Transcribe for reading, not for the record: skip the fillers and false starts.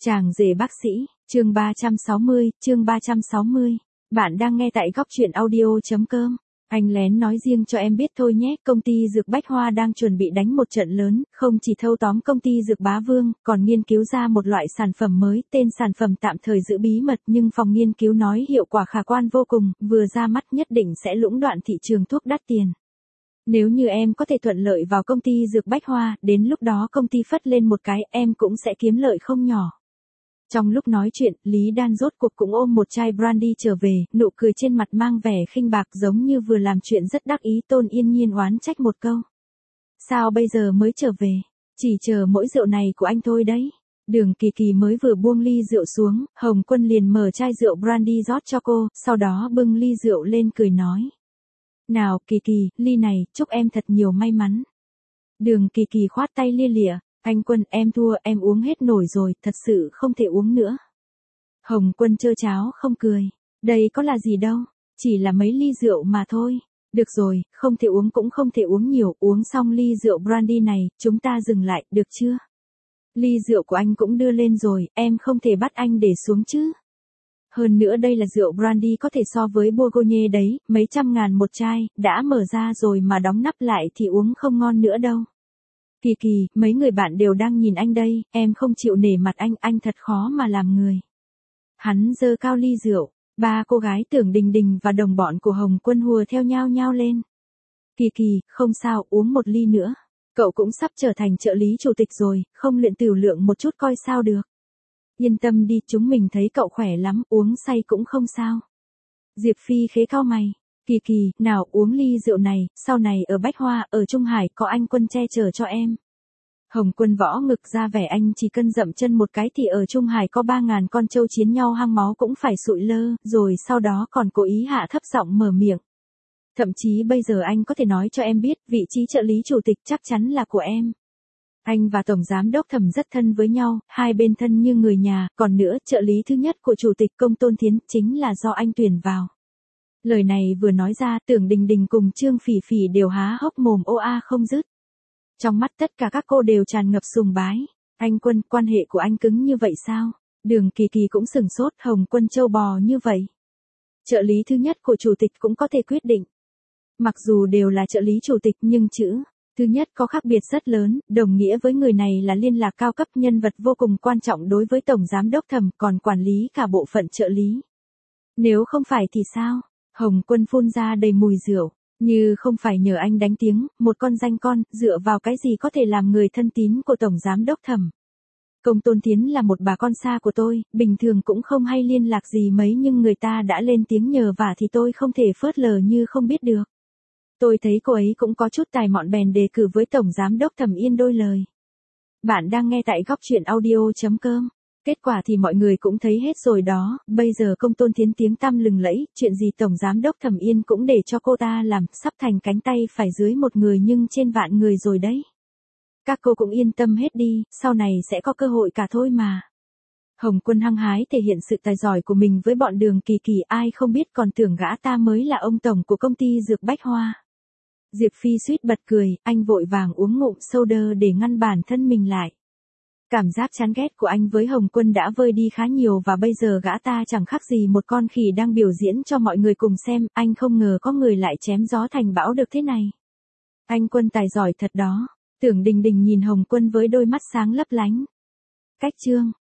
Chàng rể bác sĩ, chương 360. Bạn đang nghe tại góc truyện audio.com. Anh lén nói riêng cho em biết thôi nhé, công ty dược Bách Hoa đang chuẩn bị đánh một trận lớn, không chỉ thâu tóm công ty dược Bá Vương, còn nghiên cứu ra một loại sản phẩm mới, tên sản phẩm tạm thời giữ bí mật nhưng phòng nghiên cứu nói hiệu quả khả quan vô cùng, vừa ra mắt nhất định sẽ lũng đoạn thị trường thuốc đắt tiền. Nếu như em có thể thuận lợi vào công ty dược Bách Hoa, đến lúc đó công ty phất lên một cái, em cũng sẽ kiếm lợi không nhỏ. Trong lúc nói chuyện, Lý Đan rốt cuộc cũng ôm một chai brandy trở về, nụ cười trên mặt mang vẻ khinh bạc giống như vừa làm chuyện rất đắc ý. Tôn Yên Nhiên oán trách một câu. Sao bây giờ mới trở về? Chỉ chờ mỗi rượu này của anh thôi đấy. Đường Kỳ Kỳ mới vừa buông ly rượu xuống, Hồng Quân liền mở chai rượu brandy rót cho cô, sau đó bưng ly rượu lên cười nói. Nào Kỳ Kỳ, ly này, chúc em thật nhiều may mắn. Đường Kỳ Kỳ khoát tay lia lịa. Anh Quân, em thua, em uống hết nổi rồi, thật sự không thể uống nữa. Hồng Quân trơ cháo không cười. Đây có là gì đâu, chỉ là mấy ly rượu mà thôi. Được rồi, không thể uống cũng không thể uống nhiều, uống xong ly rượu brandy này, chúng ta dừng lại, được chưa? Ly rượu của anh cũng đưa lên rồi, em không thể bắt anh để xuống chứ. Hơn nữa đây là rượu brandy có thể so với Bourgogne đấy, mấy trăm ngàn một chai, đã mở ra rồi mà đóng nắp lại thì uống không ngon nữa đâu. Kỳ Kỳ, mấy người bạn đều đang nhìn anh đây, em không chịu nể mặt anh thật khó mà làm người. Hắn giơ cao ly rượu, ba cô gái Tưởng Đình Đình và đồng bọn của Hồng Quân hùa theo nhao nhao lên. Kỳ Kỳ, không sao, uống một ly nữa. Cậu cũng sắp trở thành trợ lý chủ tịch rồi, không luyện tiểu lượng một chút coi sao được. Yên tâm đi, chúng mình thấy cậu khỏe lắm, uống say cũng không sao. Diệp Phi khế cao mày. Kỳ Kỳ, nào uống ly rượu này, sau này ở Bách Hoa, ở Trung Hải có anh Quân che chở cho em. Hồng Quân võ ngực ra vẻ anh chỉ cần dậm chân một cái thì ở Trung Hải có 3.000 con trâu chiến nhau hăng máu cũng phải sụi lơ, rồi sau đó còn cố ý hạ thấp giọng mở miệng. Thậm chí bây giờ anh có thể nói cho em biết, vị trí trợ lý chủ tịch chắc chắn là của em. Anh và Tổng Giám đốc Thẩm rất thân với nhau, hai bên thân như người nhà, còn nữa, trợ lý thứ nhất của Chủ tịch Công Tôn Thiến chính là do anh tuyển vào. Lời này vừa nói ra, Tưởng Đình Đình cùng Trương Phỉ Phỉ đều há hốc mồm ô a không dứt. Trong mắt tất cả các cô đều tràn ngập sùng bái. Anh Quân, quan hệ của anh cứng như vậy sao? Đường Kỳ Kỳ cũng sửng sốt, Hồng Quân trâu bò như vậy. Trợ lý thứ nhất của chủ tịch cũng có thể quyết định. Mặc dù đều là trợ lý chủ tịch nhưng chữ thứ nhất có khác biệt rất lớn, đồng nghĩa với người này là liên lạc cao cấp, nhân vật vô cùng quan trọng đối với Tổng Giám đốc Thẩm, còn quản lý cả bộ phận trợ lý. Nếu không phải thì sao? Hồng Quân phun ra đầy mùi rượu, như không phải nhờ anh đánh tiếng, một con danh con, dựa vào cái gì có thể làm người thân tín của Tổng Giám đốc Thẩm. Công Tôn Thiến là một bà con xa của tôi, bình thường cũng không hay liên lạc gì mấy nhưng người ta đã lên tiếng nhờ vả thì tôi không thể phớt lờ như không biết được. Tôi thấy cô ấy cũng có chút tài mọn bèn đề cử với Tổng Giám đốc Thẩm yên đôi lời. Bạn đang nghe tại góc truyện audio.com. Kết quả thì mọi người cũng thấy hết rồi đó, bây giờ Công Tôn Thiến tiếng tăm lừng lẫy, chuyện gì Tổng Giám đốc Thẩm Yên cũng để cho cô ta làm, sắp thành cánh tay phải dưới một người nhưng trên vạn người rồi đấy. Các cô cũng yên tâm hết đi, sau này sẽ có cơ hội cả thôi mà. Hồng Quân hăng hái thể hiện sự tài giỏi của mình với bọn Đường Kỳ Kỳ, ai không biết còn tưởng gã ta mới là ông tổng của công ty dược Bách Hoa. Diệp Phi suýt bật cười, anh vội vàng uống ngụm soda để ngăn bản thân mình lại. Cảm giác chán ghét của anh với Hồng Quân đã vơi đi khá nhiều và bây giờ gã ta chẳng khác gì một con khỉ đang biểu diễn cho mọi người cùng xem, anh không ngờ có người lại chém gió thành bão được thế này. Anh Quân tài giỏi thật đó. Tưởng Đình Đình nhìn Hồng Quân với đôi mắt sáng lấp lánh. Cách chương